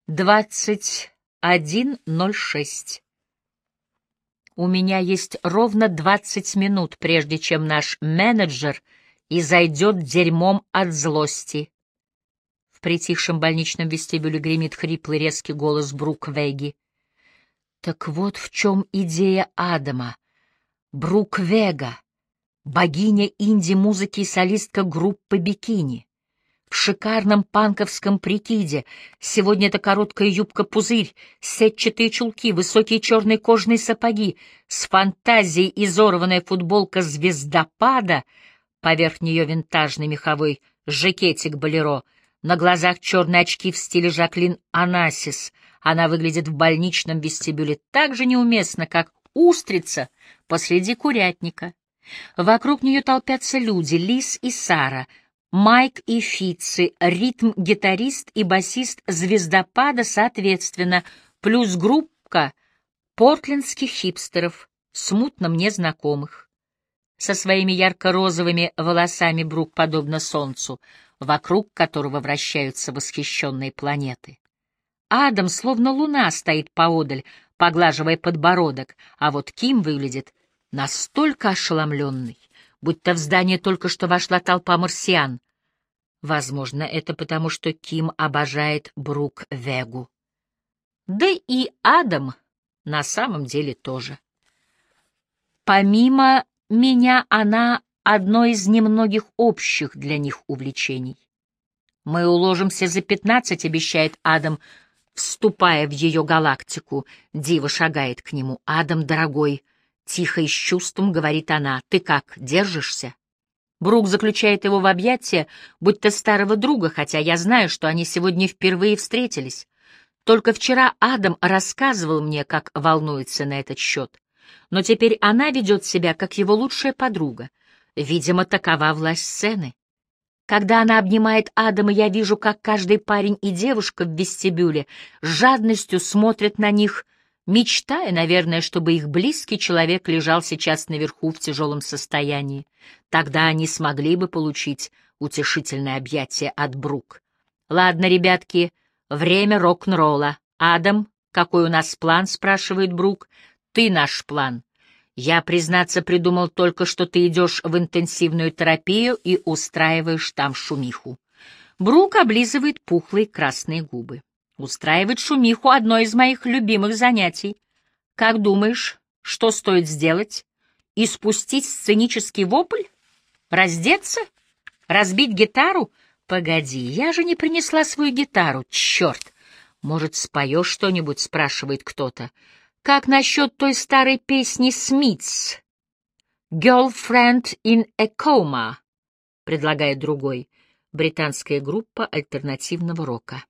21:06. У меня есть ровно 20 минут, прежде чем наш менеджер изойдет дерьмом от злости. В притихшем больничном вестибюле гремит хриплый резкий голос Брук Веги. Так вот в чем идея Адама. Брук Вега, богиня инди-музыки и солистка группы «Бикини». В шикарном панковском прикиде. Сегодня это короткая юбка-пузырь, сетчатые чулки, высокие черные кожаные сапоги, с фантазией изорванная футболка звездопада, поверх нее винтажный меховой жакетик болеро, на глазах черные очки в стиле Жаклин Онассис. Она выглядит в больничном вестибюле так же неуместно, как устрица посреди курятника. Вокруг нее толпятся люди, Лиз и Сара, Майк и Фитци, ритм-гитарист и басист звездопада соответственно, плюс группка портлендских хипстеров, смутно мне знакомых. Со своими ярко-розовыми волосами Брук подобно солнцу, вокруг которого вращаются восхищенные планеты. Адам, словно луна, стоит поодаль, поглаживая подбородок, а вот Ким выглядит настолько ошеломленной, будто в здание только что вошла толпа марсиан. Возможно, это потому, что Ким обожает Брук Вегу. Да и Адам на самом деле тоже. Помимо меня, она одно из немногих общих для них увлечений. «Мы уложимся за 15», — обещает Адам, вступая в ее галактику. Дива шагает к нему. «Адам, дорогой», — тихо и с чувством говорит она, — «ты как, держишься?» Брук заключает его в объятия, будто старого друга, хотя я знаю, что они сегодня впервые встретились. Только вчера Адам рассказывал мне, как волнуется на этот счет. Но теперь она ведет себя, как его лучшая подруга. Видимо, такова власть сцены. Когда она обнимает Адама, я вижу, как каждый парень и девушка в вестибюле с жадностью смотрят на них, мечтая, наверное, чтобы их близкий человек лежал сейчас наверху в тяжелом состоянии. Тогда они смогли бы получить утешительное объятие от Брук. «Ладно, ребятки, время рок-н-ролла. Адам, какой у нас план?» — спрашивает Брук. «Ты наш план. Я, признаться, придумал только, что ты идешь в интенсивную терапию и устраиваешь там шумиху». Брук облизывает пухлые красные губы. «Устраивать шумиху — одно из моих любимых занятий. Как думаешь, что стоит сделать? Испустить сценический вопль? Раздеться? Разбить гитару? Погоди, я же не принесла свою гитару, черт! Может, споешь что-нибудь?» — спрашивает кто-то. «Как насчет той старой песни Смитс? «Girlfriend in a Coma», — предлагает другой, британская группа альтернативного рока.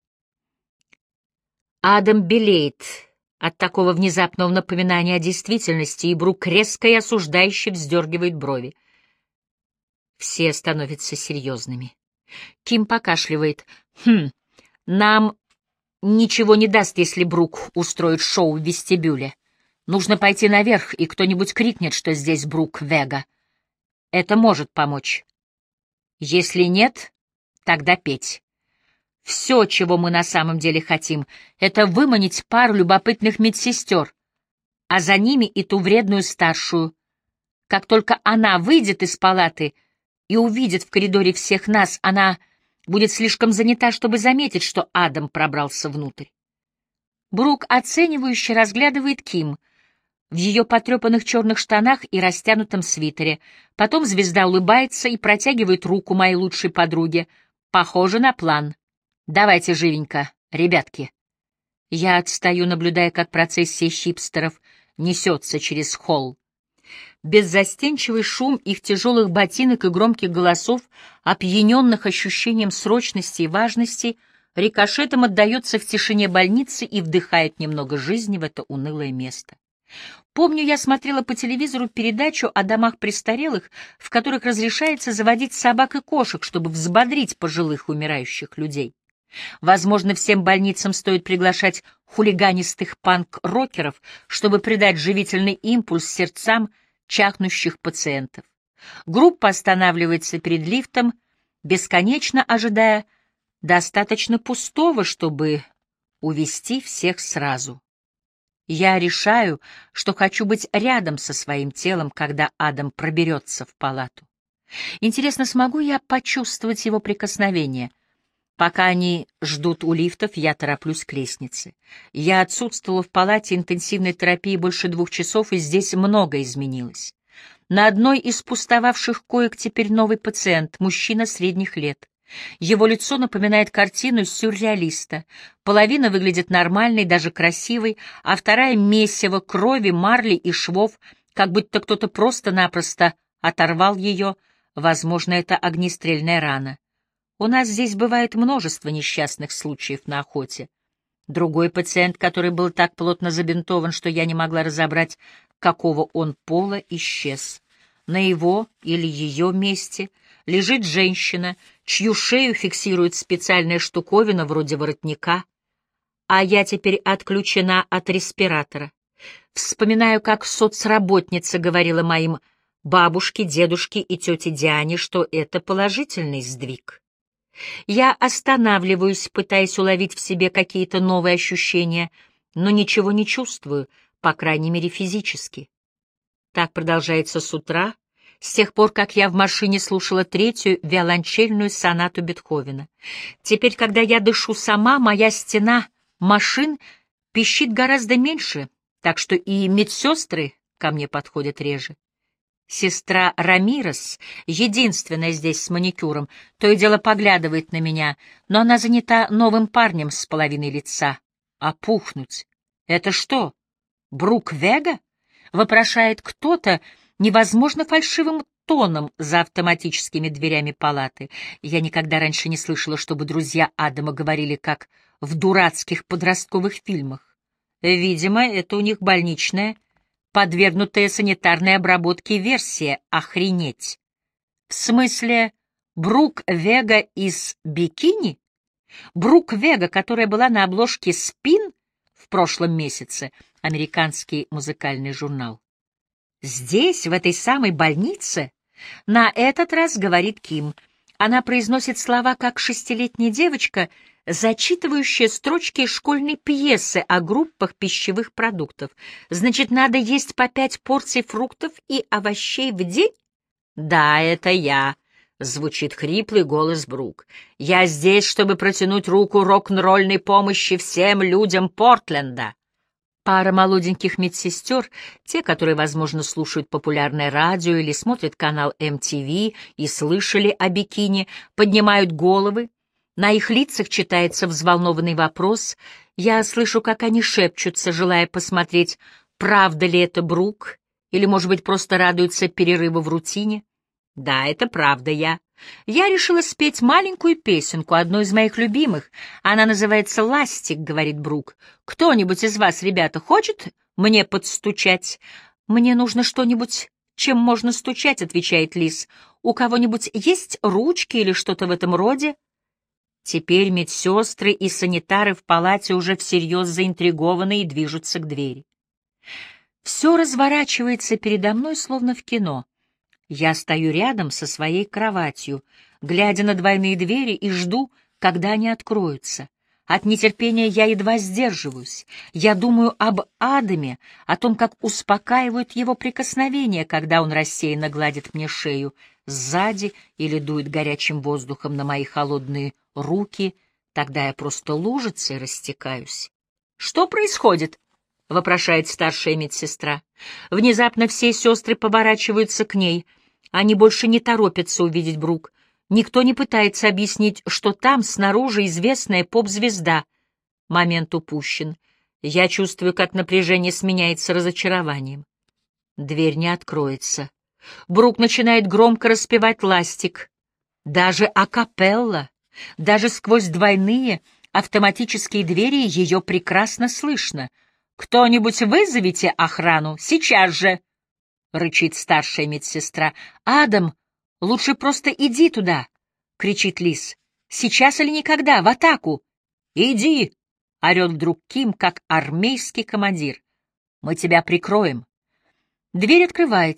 Адам белеет от такого внезапного напоминания о действительности, и Брук резко и осуждающе вздергивает брови. Все становятся серьезными. Ким покашливает. Нам ничего не даст, если Брук устроит шоу в вестибюле. Нужно пойти наверх, и кто-нибудь крикнет, что здесь Брук Вега. Это может помочь. Если нет, тогда петь. Все, чего мы на самом деле хотим, это выманить пару любопытных медсестер, а за ними и ту вредную старшую. Как только она выйдет из палаты и увидит в коридоре всех нас, она будет слишком занята, чтобы заметить, что Адам пробрался внутрь. Брук оценивающе разглядывает Ким в ее потрепанных черных штанах и растянутом свитере. Потом звезда улыбается и протягивает руку моей лучшей подруге. Похоже на план. Давайте живенько, ребятки. Я отстаю, наблюдая, как процессия хипстеров несется через холл. Беззастенчивый шум их тяжелых ботинок и громких голосов, опьяненных ощущением срочности и важности, рикошетом отдается в тишине больницы и вдыхает немного жизни в это унылое место. Помню, я смотрела по телевизору передачу о домах престарелых, в которых разрешается заводить собак и кошек, чтобы взбодрить пожилых умирающих людей. Возможно, всем больницам стоит приглашать хулиганистых панк-рокеров, чтобы придать живительный импульс сердцам чахнущих пациентов. Группа останавливается перед лифтом, бесконечно ожидая достаточно пустого, чтобы увести всех сразу. Я решаю, что хочу быть рядом со своим телом, когда Адам проберется в палату. Интересно, смогу я почувствовать его прикосновение? Пока они ждут у лифтов, я тороплюсь к лестнице. Я отсутствовала в палате интенсивной терапии больше 2 часов, и здесь многое изменилось. На одной из пустовавших коек теперь новый пациент, мужчина средних лет. Его лицо напоминает картину сюрреалиста. Половина выглядит нормальной, даже красивой, а вторая — месиво крови, марли и швов, как будто кто-то просто-напросто оторвал ее. Возможно, это огнестрельная рана. У нас здесь бывает множество несчастных случаев на охоте. Другой пациент, который был так плотно забинтован, что я не могла разобрать, какого он пола, исчез. На его или ее месте лежит женщина, чью шею фиксирует специальная штуковина вроде воротника, а я теперь отключена от респиратора. Вспоминаю, как соцработница говорила моим бабушке, дедушке и тете Диане, что это положительный сдвиг. Я останавливаюсь, пытаясь уловить в себе какие-то новые ощущения, но ничего не чувствую, по крайней мере, физически. Так продолжается с утра, с тех пор, как я в машине слушала 3-ю виолончельную сонату Бетховена. Теперь, когда я дышу сама, моя стена машин пищит гораздо меньше, так что и медсестры ко мне подходят реже. Сестра Рамирес, единственная здесь с маникюром, то и дело поглядывает на меня, но она занята новым парнем с половиной лица. Опухнуть. Это что, Брук Вега? Вопрошает кто-то невозможно фальшивым тоном за автоматическими дверями палаты. Я никогда раньше не слышала, чтобы друзья Адама говорили, как в дурацких подростковых фильмах. Видимо, это у них больничная, подвергнутая санитарной обработке версия «Охренеть». В смысле, Брук Вега из «Бикини»? Брук Вега, которая была на обложке «Спин» в прошлом месяце, американский музыкальный журнал. Здесь, в этой самой больнице, на этот раз говорит Ким. Она произносит слова, как 6-летняя девочка, зачитывающая строчки из школьной пьесы о группах пищевых продуктов. Значит, надо есть по 5 порций фруктов и овощей в день? Да, это я, звучит хриплый голос Брук. Я здесь, чтобы протянуть руку рок-н-ролльной помощи всем людям Портленда. Пара молоденьких медсестер, те, которые, возможно, слушают популярное радио или смотрят канал MTV и слышали о бикини, поднимают головы. На их лицах читается взволнованный вопрос. Я слышу, как они шепчутся, желая посмотреть, правда ли это Брук, или, может быть, просто радуются перерыву в рутине. Да, это правда я. Я решила спеть маленькую песенку, одну из моих любимых. Она называется «Ластик», — говорит Брук. Кто-нибудь из вас, ребята, хочет мне подстучать? Мне нужно что-нибудь, чем можно стучать, — отвечает Лиз. У кого-нибудь есть ручки или что-то в этом роде? Теперь медсестры и санитары в палате уже всерьез заинтригованы и движутся к двери. Все разворачивается передо мной, словно в кино. Я стою рядом со своей кроватью, глядя на двойные двери и жду, когда они откроются. От нетерпения я едва сдерживаюсь. Я думаю об Адаме, о том, как успокаивают его прикосновения, когда он рассеянно гладит мне шею сзади или дует горячим воздухом на мои холодные руки. Тогда я просто лужицей растекаюсь. «Что происходит?» — вопрошает старшая медсестра. Внезапно все сестры поворачиваются к ней. Они больше не торопятся увидеть Брук. Никто не пытается объяснить, что там снаружи известная поп-звезда. Момент упущен. Я чувствую, как напряжение сменяется разочарованием. Дверь не откроется. Брук начинает громко распевать «Ластик». Даже акапелла, даже сквозь двойные автоматические двери ее прекрасно слышно. «Кто-нибудь вызовите охрану? Сейчас же!» — рычит старшая медсестра. «Адам, лучше просто иди туда!» — кричит Лиз. «Сейчас или никогда, в атаку!» «Иди!» — орет вдруг Ким, как армейский командир. «Мы тебя прикроем!» Дверь открывается.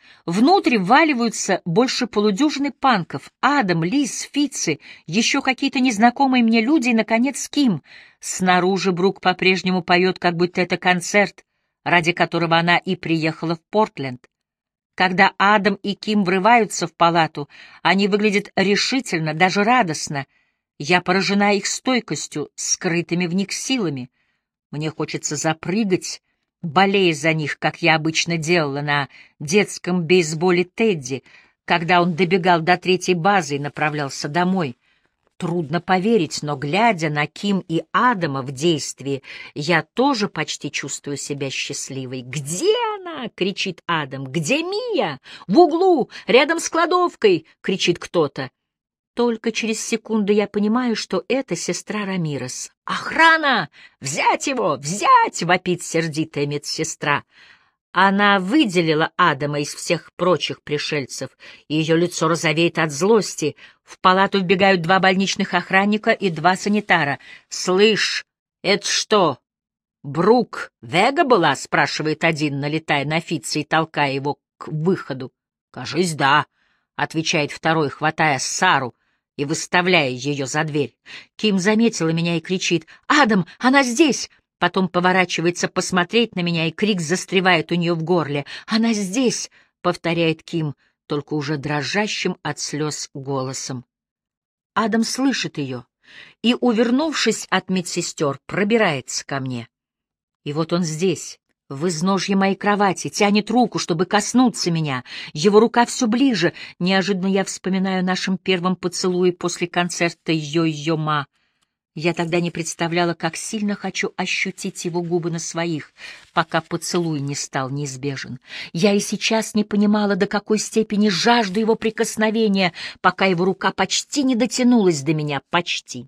Внутрь вваливаются больше полудюжины панков. Адам, Лиз, Фитцы, еще какие-то незнакомые мне люди и, наконец, Ким. Снаружи Брук по-прежнему поет, как будто это концерт, ради которого она и приехала в Портленд. Когда Адам и Ким врываются в палату, они выглядят решительно, даже радостно. Я поражена их стойкостью, скрытыми в них силами. Мне хочется запрыгать, болея за них, как я обычно делала на детском бейсболе Тедди, когда он добегал до 3-й базы и направлялся домой. Трудно поверить, но, глядя на Ким и Адама в действии, я тоже почти чувствую себя счастливой. «Где она?» — кричит Адам. «Где Мия?» «В углу, рядом с кладовкой!» — кричит кто-то. Только через секунду я понимаю, что это сестра Рамирес. «Охрана! Взять его! Взять!» — вопит сердитая медсестра. Она выделила Адама из всех прочих пришельцев, и ее лицо розовеет от злости. В палату вбегают 2 больничных охранника и 2 санитара. «Слышь, это что, Брук Вега была?» — спрашивает один, налетая на Фитца и толкая его к выходу. «Кажись, да», — отвечает второй, хватая Сару и выставляя ее за дверь. Ким заметила меня и кричит: «Адам, она здесь!» Потом поворачивается посмотреть на меня, и крик застревает у нее в горле. «Она здесь!» — повторяет Ким, только уже дрожащим от слез голосом. Адам слышит ее и, увернувшись от медсестер, пробирается ко мне. И вот он здесь, в изножье моей кровати, тянет руку, чтобы коснуться меня. Его рука все ближе. Неожиданно я вспоминаю о нашем первом поцелуе после концерта «Йо-Йо-Ма». Я тогда не представляла, как сильно хочу ощутить его губы на своих, пока поцелуй не стал неизбежен. Я и сейчас не понимала, до какой степени жажду его прикосновения, пока его рука почти не дотянулась до меня, почти.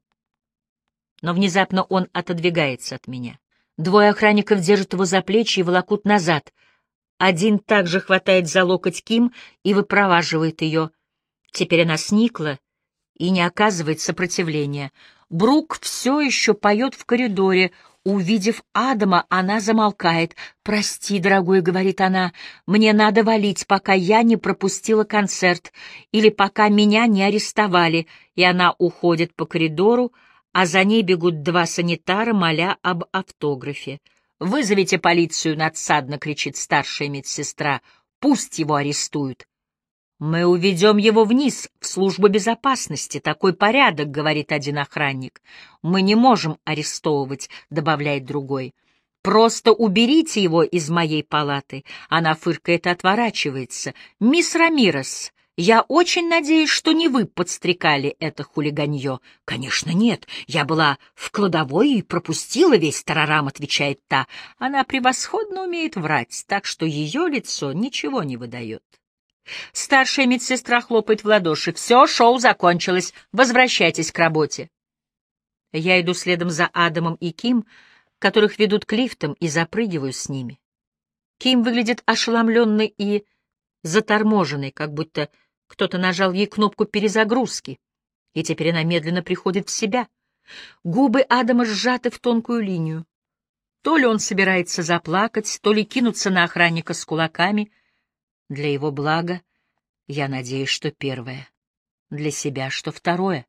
Но внезапно он отодвигается от меня. 2 охранников держат его за плечи и волокут назад. Один также хватает за локоть Ким и выпроваживает ее. Теперь она сникла и не оказывает сопротивления. Брук все еще поет в коридоре. Увидев Адама, она замолкает. «Прости, дорогой», — говорит она, — «мне надо валить, пока я не пропустила концерт или пока меня не арестовали». И она уходит по коридору, а за ней бегут 2 санитара, моля об автографе. «Вызовите полицию», — надсадно кричит старшая медсестра. «Пусть его арестуют». «Мы уведем его вниз, в службу безопасности. Такой порядок», — говорит один охранник. «Мы не можем арестовывать», — добавляет другой. «Просто уберите его из моей палаты». Она фыркает и отворачивается. «Мисс Рамирес, я очень надеюсь, что не вы подстрекали это хулиганье». «Конечно, нет. Я была в кладовой и пропустила весь тарарам», — отвечает та. Она превосходно умеет врать, так что ее лицо ничего не выдает. Старшая медсестра хлопает в ладоши. «Все, шоу закончилось. Возвращайтесь к работе». Я иду следом за Адамом и Ким, которых ведут к лифтам, и запрыгиваю с ними. Ким выглядит ошеломленной и заторможенной, как будто кто-то нажал ей кнопку перезагрузки, и теперь она медленно приходит в себя. Губы Адама сжаты в тонкую линию. То ли он собирается заплакать, то ли кинуться на охранника с кулаками. Для его блага я надеюсь, что первое, для себя, что второе.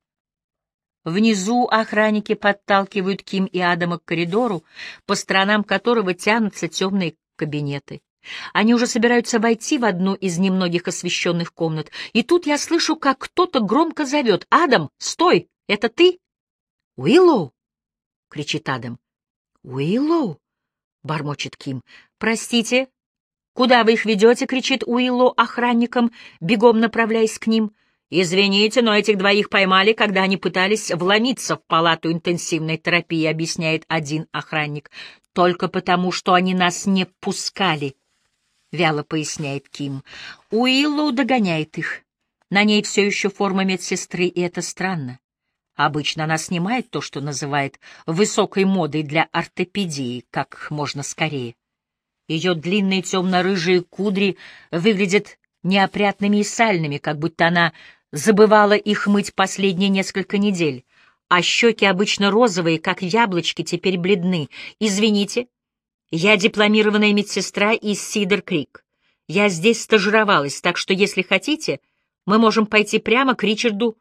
Внизу охранники подталкивают Ким и Адама к коридору, по сторонам которого тянутся темные кабинеты. Они уже собираются войти в одну из немногих освещенных комнат, и тут я слышу, как кто-то громко зовет: «Адам, стой! Это ты?» «Уиллоу!» — кричит Адам. «Уиллоу!» — бормочет Ким. «Простите, куда вы их ведете?» — кричит Уиллоу охранникам, бегом направляясь к ним. «Извините, но этих 2 поймали, когда они пытались вломиться в палату интенсивной терапии», — объясняет один охранник. «Только потому, что они нас не пускали», — вяло поясняет Ким. Уиллоу догоняет их. На ней все еще форма медсестры, и это странно. Обычно она снимает то, что называет высокой модой для ортопедии, как можно скорее. Ее длинные темно-рыжие кудри выглядят неопрятными и сальными, как будто она забывала их мыть последние несколько недель, а щеки, обычно розовые, как яблочки, теперь бледны. «Извините, я дипломированная медсестра из Сидер-Крик. Я здесь стажировалась, так что, если хотите, мы можем пойти прямо к Ричарду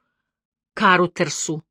Карутерсу».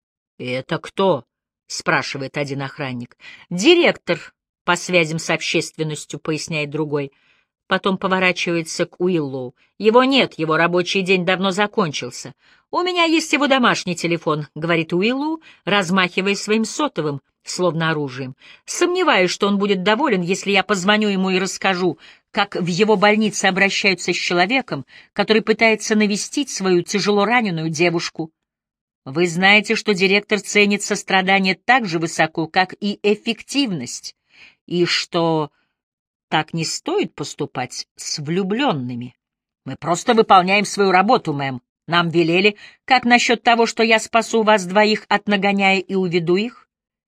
«Это кто?» — спрашивает один охранник. «Директор по связям с общественностью», — поясняет другой. Потом поворачивается к Уиллоу. «Его нет, его рабочий день давно закончился. У меня есть его домашний телефон», — говорит Уиллоу, размахивая своим сотовым, словно оружием. «Сомневаюсь, что он будет доволен, если я позвоню ему и расскажу, как в его больнице обращаются с человеком, который пытается навестить свою тяжело раненую девушку. Вы знаете, что директор ценит сострадание так же высоко, как и эффективность, и что так не стоит поступать с влюбленными. Мы просто выполняем свою работу, мэм. Нам велели, как насчет того, что я спасу вас двоих от нагоняя и уведу их?»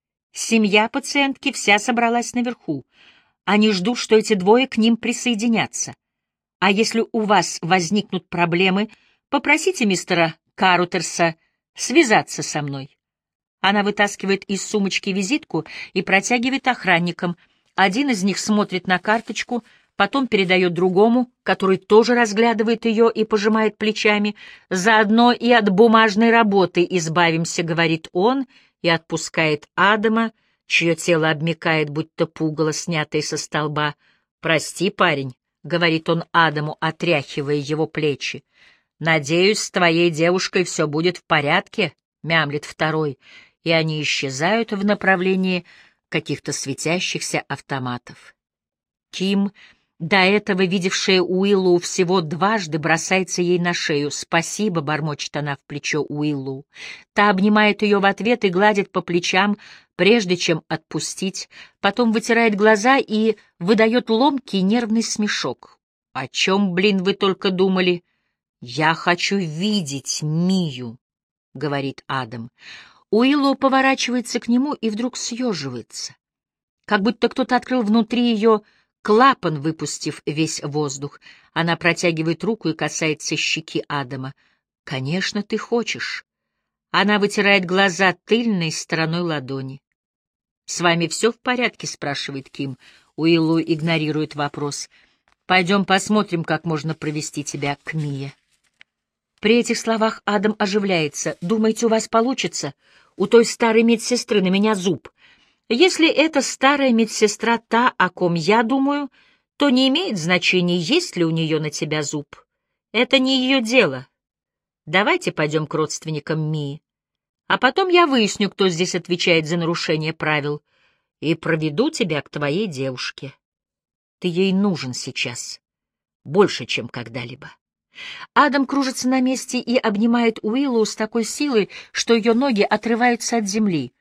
Семья пациентки вся собралась наверху. Они ждут, что эти двое к ним присоединятся. А если у вас возникнут проблемы, попросите мистера Карутерса связаться со мной. Она вытаскивает из сумочки визитку и протягивает охранникам. Один из них смотрит на карточку, потом передает другому, который тоже разглядывает ее и пожимает плечами. «Заодно и от бумажной работы избавимся», — говорит он, и отпускает Адама, чье тело обмякает, будто пугало, снятое со столба. «Прости, парень», — говорит он Адаму, отряхивая его плечи. «Надеюсь, с твоей девушкой все будет в порядке», — мямлит второй, и они исчезают в направлении каких-то светящихся автоматов. Ким, до этого видевшая Уиллоу всего дважды, бросается ей на шею. «Спасибо», — бормочет она в плечо Уиллоу. Та обнимает ее в ответ и гладит по плечам, прежде чем отпустить, потом вытирает глаза и выдает ломкий нервный смешок. «О чем, блин, вы только думали?» «Я хочу видеть Мию», — говорит Адам. Уиллоу поворачивается к нему и вдруг съеживается, как будто кто-то открыл внутри ее клапан, выпустив весь воздух. Она протягивает руку и касается щеки Адама. «Конечно, ты хочешь». Она вытирает глаза тыльной стороной ладони. «С вами все в порядке?» — спрашивает Ким. Уиллоу игнорирует вопрос. «Пойдем посмотрим, как можно провести тебя к Мие». При этих словах Адам оживляется. «Думаете, у вас получится? У той старой медсестры на меня зуб. Если эта старая медсестра та, о ком я думаю, то не имеет значения, есть ли у нее на тебя зуб. Это не ее дело. Давайте пойдем к родственникам Мии. А потом я выясню, кто здесь отвечает за нарушение правил, и проведу тебя к твоей девушке. Ты ей нужен сейчас, больше, чем когда-либо». Адам кружится на месте и обнимает Уиллоу с такой силой, что ее ноги отрываются от земли.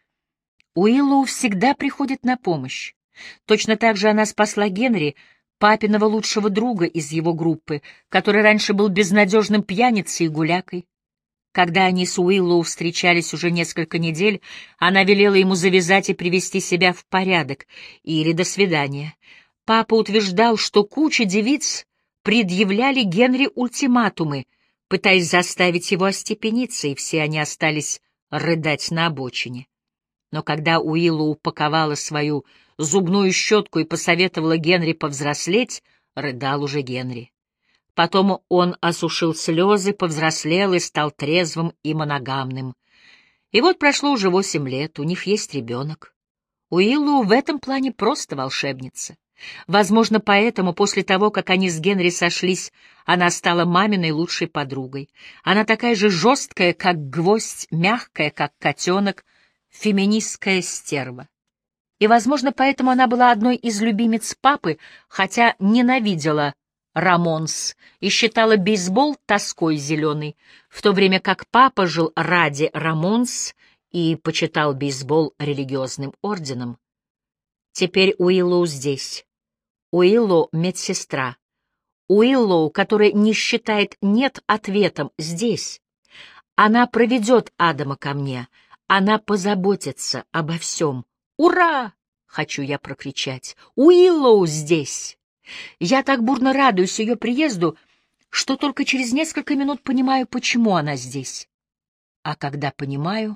Уиллоу всегда приходит на помощь. Точно так же она спасла Генри, папиного лучшего друга из его группы, который раньше был безнадежным пьяницей и гулякой. Когда они с Уиллоу встречались уже несколько недель, она велела ему завязать и привести себя в порядок, или до свидания. Папа утверждал, что куча девиц предъявляли Генри ультиматумы, пытаясь заставить его остепениться, и все они остались рыдать на обочине. Но когда Уиллоу упаковала свою зубную щетку и посоветовала Генри повзрослеть, рыдал уже Генри. Потом он осушил слезы, повзрослел и стал трезвым и моногамным. И вот прошло уже 8 лет, у них есть ребенок. Уиллоу в этом плане просто волшебница. Возможно, поэтому после того, как они с Генри сошлись, она стала маминой лучшей подругой. Она такая же жесткая, как гвоздь, мягкая, как котенок, феминистская стерва. И, возможно, поэтому она была одной из любимиц папы, хотя ненавидела Рамонс и считала бейсбол тоской зеленой, в то время как папа жил ради Рамонс и почитал бейсбол религиозным орденом. Теперь Уиллоу здесь. Уиллоу — медсестра. Уиллоу, которая не считает «нет» ответом, здесь. Она проведет Адама ко мне. Она позаботится обо всем. «Ура!» — хочу я прокричать. «Уиллоу здесь!» Я так бурно радуюсь ее приезду, что только через несколько минут понимаю, почему она здесь. А когда понимаю,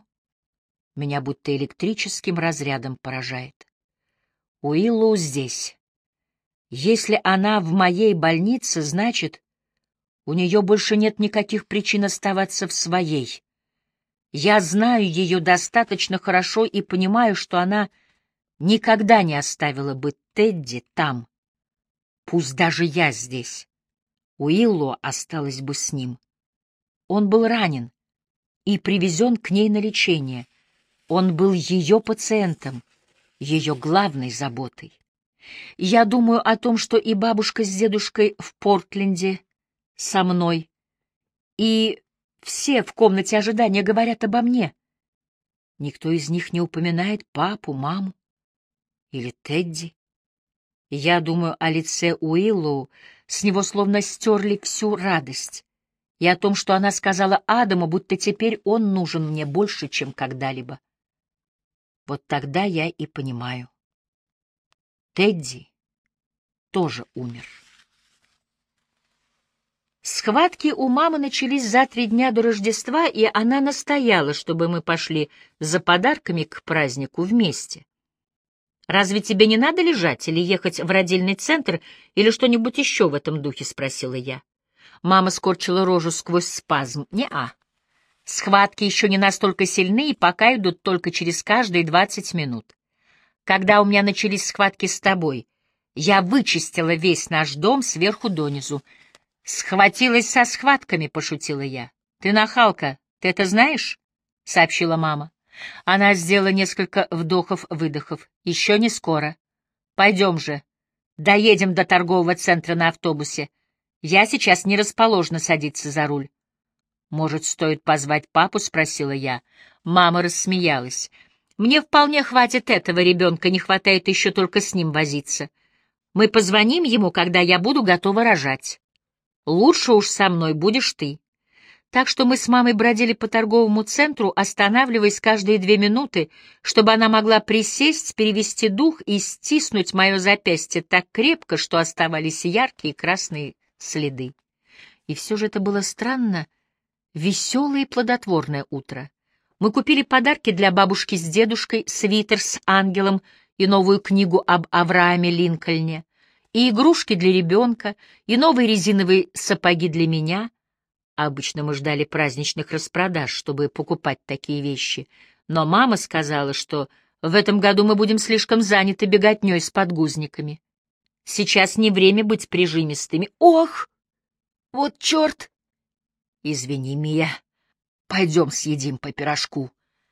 меня будто электрическим разрядом поражает. Уиллоу здесь. Если она в моей больнице, значит, у нее больше нет никаких причин оставаться в своей. Я знаю ее достаточно хорошо и понимаю, что она никогда не оставила бы Тедди там. Пусть даже я здесь. Уилло осталась бы с ним. Он был ранен и привезен к ней на лечение. Он был ее пациентом, ее главной заботой. Я думаю о том, что и бабушка с дедушкой в Портленде со мной, и все в комнате ожидания говорят обо мне. Никто из них не упоминает папу, маму или Тедди. Я думаю о лице Уиллоу, с него словно стерли всю радость, и о том, что она сказала Адаму, будто теперь он нужен мне больше, чем когда-либо. Вот тогда я и понимаю. Тедди тоже умер. Схватки у мамы начались за 3 дня до Рождества, и она настояла, чтобы мы пошли за подарками к празднику вместе. «Разве тебе не надо лежать или ехать в родильный центр или что-нибудь еще в этом духе?» — спросила я. Мама скорчила рожу сквозь спазм. «Не-а. Схватки еще не настолько сильны и пока идут только через каждые 20 минут. Когда у меня начались схватки с тобой, я вычистила весь наш дом сверху донизу. Схватилась со схватками», — пошутила я. «Ты нахалка, ты это знаешь?» — сообщила мама. Она сделала несколько вдохов-выдохов. «Еще не скоро. Пойдем же. Доедем до торгового центра на автобусе. Я сейчас не расположена садиться за руль». «Может, стоит позвать папу?» — спросила я. Мама рассмеялась. «Мне вполне хватит этого ребенка, не хватает еще только с ним возиться. Мы позвоним ему, когда я буду готова рожать. Лучше уж со мной будешь ты». Так что мы с мамой бродили по торговому центру, останавливаясь каждые 2 минуты, чтобы она могла присесть, перевести дух и стиснуть мое запястье так крепко, что оставались яркие красные следы. И все же это было странно, веселое и плодотворное утро. Мы купили подарки для бабушки с дедушкой, свитер с ангелом и новую книгу об Аврааме Линкольне, и игрушки для ребенка, и новые резиновые сапоги для меня. Обычно мы ждали праздничных распродаж, чтобы покупать такие вещи, но мама сказала, что в этом году мы будем слишком заняты беготней с подгузниками. Сейчас не время быть прижимистыми. Ох! Вот черт! Извини, Мия. Пойдем съедим по пирожку.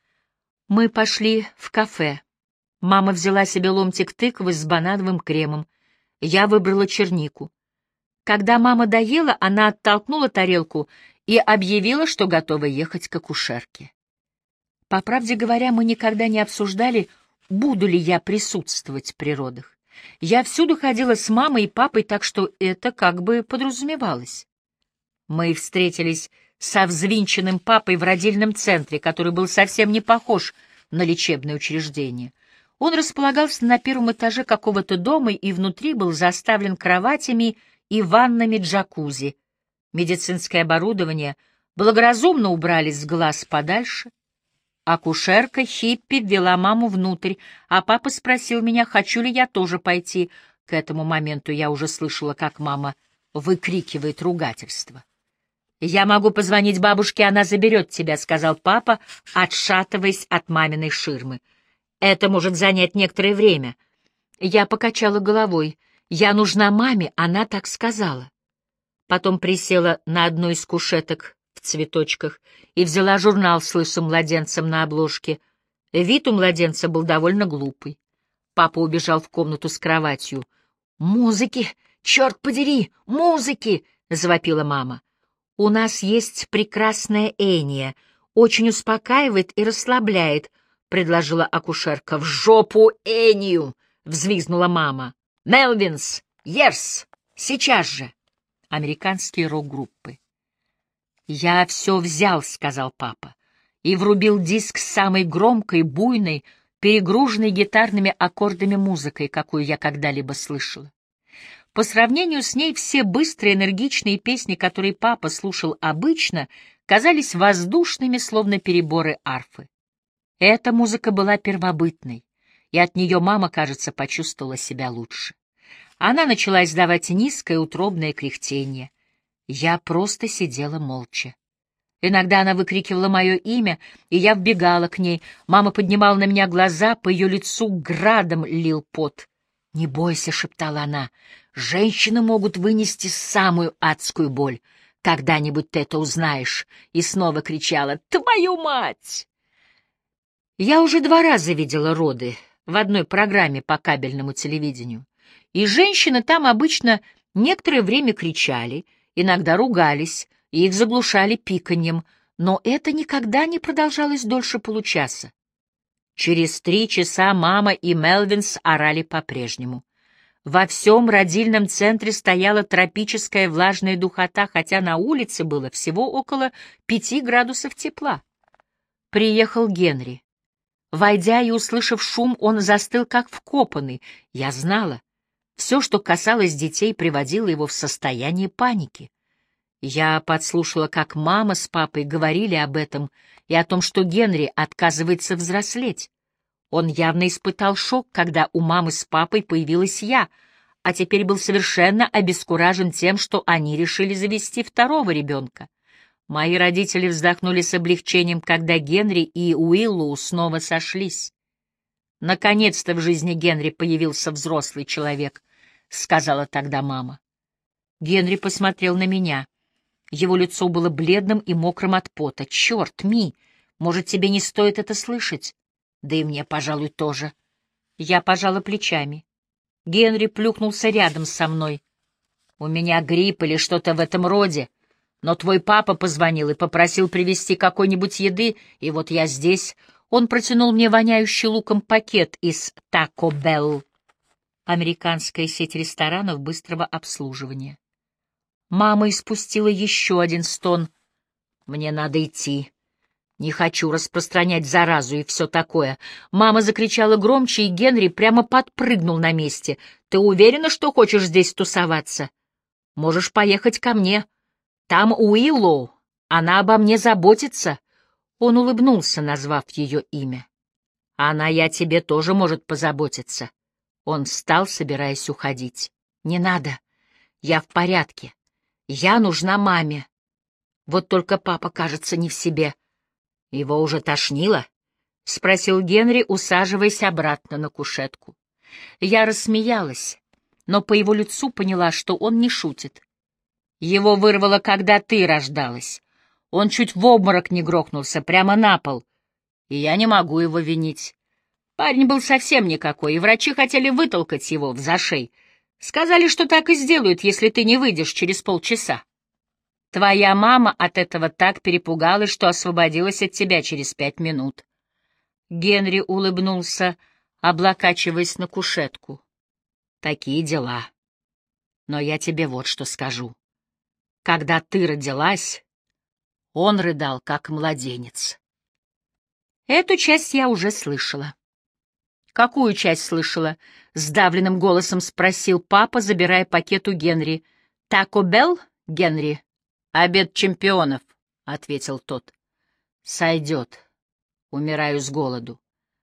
Мы пошли в кафе. Мама взяла себе ломтик тыквы с банановым кремом. Я выбрала чернику. Когда мама доела, она оттолкнула тарелку и объявила, что готова ехать к акушерке. По правде говоря, мы никогда не обсуждали, буду ли я присутствовать при родах. Я всюду ходила с мамой и папой, так что это как бы подразумевалось. Мы встретились со взвинченным папой в родильном центре, который был совсем не похож на лечебное учреждение. Он располагался на 1-м этаже какого-то дома и внутри был заставлен кроватями и ваннами джакузи. Медицинское оборудование благоразумно убрали с глаз подальше. Акушерка Хиппи ввела маму внутрь, а папа спросил меня, хочу ли я тоже пойти. К этому моменту я уже слышала, как мама выкрикивает ругательство. «Я могу позвонить бабушке, она заберет тебя», — сказал папа, отшатываясь от маминой ширмы. «Это может занять некоторое время». Я покачала головой. «Я нужна маме», она так сказала. Потом присела на одну из кушеток в цветочках и взяла журнал с лысым младенцем на обложке. Вид у младенца был довольно глупый. Папа убежал в комнату с кроватью. «Музыки! Черт подери! Музыки!» — завопила мама. «У нас есть прекрасная Эния, очень успокаивает и расслабляет», — предложила акушерка. «В жопу Энию!» — взвизгнула мама. «Мелвинс! Ерс! Сейчас же!» Американские рок-группы. «Я все взял», — сказал папа, и врубил диск с самой громкой, буйной, перегруженной гитарными аккордами музыкой, какую я когда-либо слышала. По сравнению с ней все быстрые, энергичные песни, которые папа слушал обычно, казались воздушными, словно переборы арфы. Эта музыка была первобытной, и от нее мама, кажется, почувствовала себя лучше. Она начала издавать низкое утробное кряхтение. Я просто сидела молча. Иногда она выкрикивала мое имя, и я вбегала к ней. Мама поднимала на меня глаза, по ее лицу градом лил пот. «Не бойся», — шептала она, — «женщины могут вынести самую адскую боль. Когда-нибудь ты это узнаешь». И снова кричала: «Твою мать!» Я уже 2 раза видела роды в одной программе по кабельному телевидению. И женщины там обычно некоторое время кричали, иногда ругались, и их заглушали пиканьем, но это никогда не продолжалось дольше получаса. Через 3 часа мама и Мелвинс орали по-прежнему. Во всем родильном центре стояла тропическая влажная духота, хотя на улице было всего около 5 градусов тепла. Приехал Генри. Войдя и услышав шум, он застыл как вкопанный. Я знала. Все, что касалось детей, приводило его в состояние паники. Я подслушала, как мама с папой говорили об этом и о том, что Генри отказывается взрослеть. Он явно испытал шок, когда у мамы с папой появилась я, а теперь был совершенно обескуражен тем, что они решили завести 2-го ребенка. Мои родители вздохнули с облегчением, когда Генри и Уиллоу снова сошлись. «Наконец-то в жизни Генри появился взрослый человек», — сказала тогда мама. Генри посмотрел на меня. Его лицо было бледным и мокрым от пота. «Черт, Ми, может, тебе не стоит это слышать? Да и мне, пожалуй, тоже». Я пожала плечами. Генри плюхнулся рядом со мной. «У меня грипп или что-то в этом роде, но твой папа позвонил и попросил привезти какой-нибудь еды, и вот я здесь». Он протянул мне воняющий луком пакет из Taco Bell, американская сеть ресторанов быстрого обслуживания. Мама испустила еще один стон. «Мне надо идти. Не хочу распространять заразу и все такое». Мама закричала громче, и Генри прямо подпрыгнул на месте. «Ты уверена, что хочешь здесь тусоваться? Можешь поехать ко мне. Там Уиллоу. Она обо мне заботится». Он улыбнулся, назвав ее имя. «Она и о тебе тоже может позаботиться». Он встал, собираясь уходить. «Не надо. Я в порядке. Я нужна маме. Вот только папа, кажется, не в себе». «Его уже тошнило?» — спросил Генри, усаживаясь обратно на кушетку. Я рассмеялась, но по его лицу поняла, что он не шутит. «Его вырвало, когда ты рождалась. Он чуть в обморок не грохнулся, прямо на пол. И я не могу его винить. Парень был совсем никакой, и врачи хотели вытолкать его в зашей. Сказали, что так и сделают, если ты не выйдешь через полчаса. Твоя мама от этого так перепугалась, что освободилась от тебя через 5 минут». Генри улыбнулся, облокачиваясь на кушетку. «Такие дела. Но я тебе вот что скажу. Когда ты родилась, он рыдал, как младенец». Эту часть я уже слышала. «Какую часть слышала?» — сдавленным голосом спросил папа, забирая пакет у Генри. «Тако Белл, Генри?» «Обед чемпионов», — ответил тот. «Сойдет. Умираю с голоду.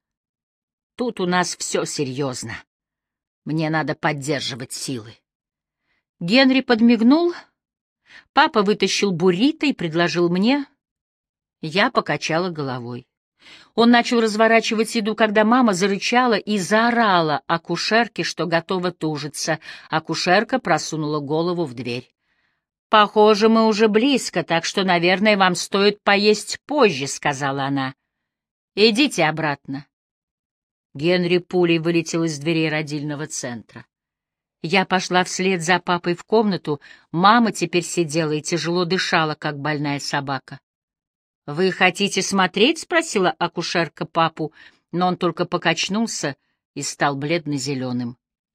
Тут у нас все серьезно. Мне надо поддерживать силы». Генри подмигнул. Папа вытащил буррито и предложил мне. Я покачала головой. Он начал разворачивать еду, когда мама зарычала и заорала акушерке, что готова тужиться. Акушерка просунула голову в дверь. «Похоже, мы уже близко, так что, наверное, вам стоит поесть позже», — сказала она. «Идите обратно». Генри пулей вылетел из дверей родильного центра. Я пошла вслед за папой в комнату. Мама теперь сидела и тяжело дышала, как больная собака. «Вы хотите смотреть?» — спросила акушерка папу, но он только покачнулся и стал бледно-зеленым.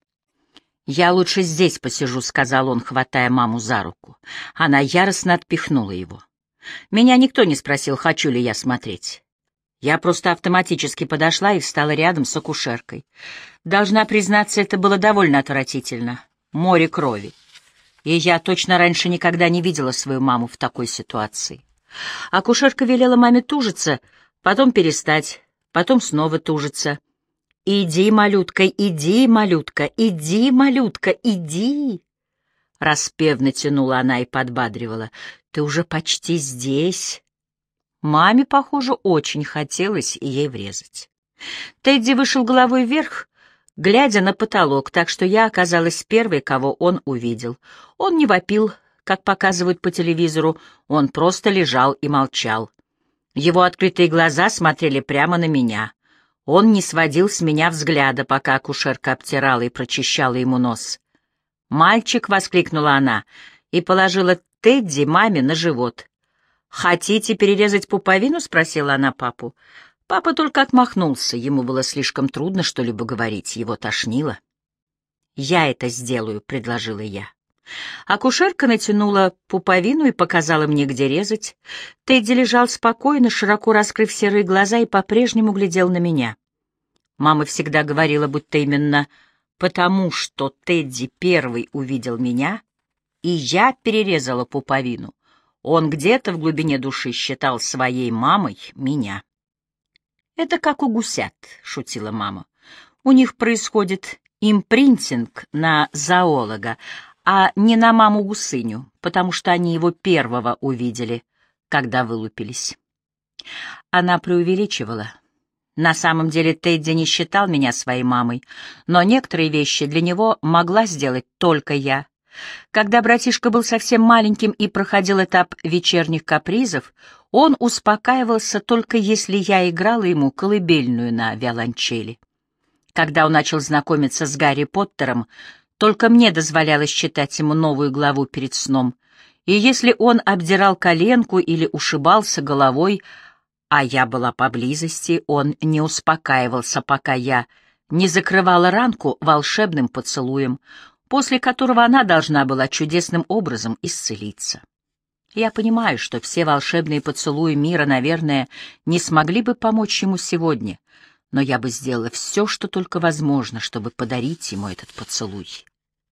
«Я лучше здесь посижу», — сказал он, хватая маму за руку. Она яростно отпихнула его. Меня никто не спросил, хочу ли я смотреть. Я просто автоматически подошла и встала рядом с акушеркой. Должна признаться, это было довольно отвратительно. Море крови. И я точно раньше никогда не видела свою маму в такой ситуации. Акушерка велела маме тужиться, потом перестать, потом снова тужиться. «Иди, малютка, иди, малютка, иди, малютка, иди!» Распевно тянула она и подбадривала. «Ты уже почти здесь». Маме, похоже, очень хотелось ей врезать. Тедди вышел головой вверх, глядя на потолок, так что я оказалась первой, кого он увидел. Он не вопил, как показывают по телевизору, он просто лежал и молчал. Его открытые глаза смотрели прямо на меня. Он не сводил с меня взгляда, пока акушерка обтирала и прочищала ему нос. «Мальчик!» — воскликнула она и положила Тедди маме на живот. «Хотите перерезать пуповину?» — спросила она папу. Папа только отмахнулся, ему было слишком трудно что-либо говорить, его тошнило. «Я это сделаю», — предложила я. Акушерка натянула пуповину и показала мне, где резать. Тедди лежал спокойно, широко раскрыв серые глаза, и по-прежнему глядел на меня. Мама всегда говорила, будто именно потому, что Тедди первый увидел меня, и я перерезала пуповину, он где-то в глубине души считал своей мамой меня. «Это как у гусят», — шутила мама. «У них происходит импринтинг на зоолога, а не на маму-гусыню, потому что они его первого увидели, когда вылупились». Она преувеличивала. На самом деле Тедди не считал меня своей мамой, но некоторые вещи для него могла сделать только я. Когда братишка был совсем маленьким и проходил этап вечерних капризов, он успокаивался только если я играла ему колыбельную на виолончели. Когда он начал знакомиться с Гарри Поттером, только мне дозволялось читать ему новую главу перед сном, и если он обдирал коленку или ушибался головой, а я была поблизости, он не успокаивался, пока я не закрывала ранку волшебным поцелуем, после которого она должна была чудесным образом исцелиться. Я понимаю, что все волшебные поцелуи мира, наверное, не смогли бы помочь ему сегодня, но я бы сделала все, что только возможно, чтобы подарить ему этот поцелуй.